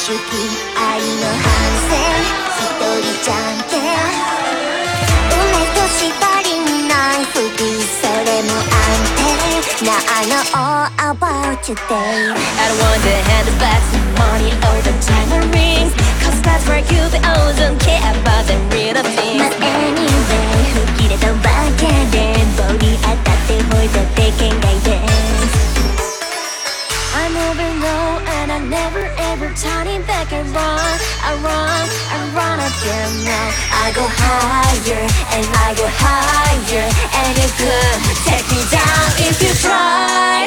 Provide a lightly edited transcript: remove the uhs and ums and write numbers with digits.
主義愛の反省一人じゃんけん梅と縛りにない服それも安定なあの all about you day I don't want to hand the bags of money or the diamond rings Cause that's where you the don't care about the real things But anyway 吹き出たわけで棒に当たってほいだって圏外です I'm moving low and I never ever turning back I run again now I go higher and I go higher And you could take me down if you try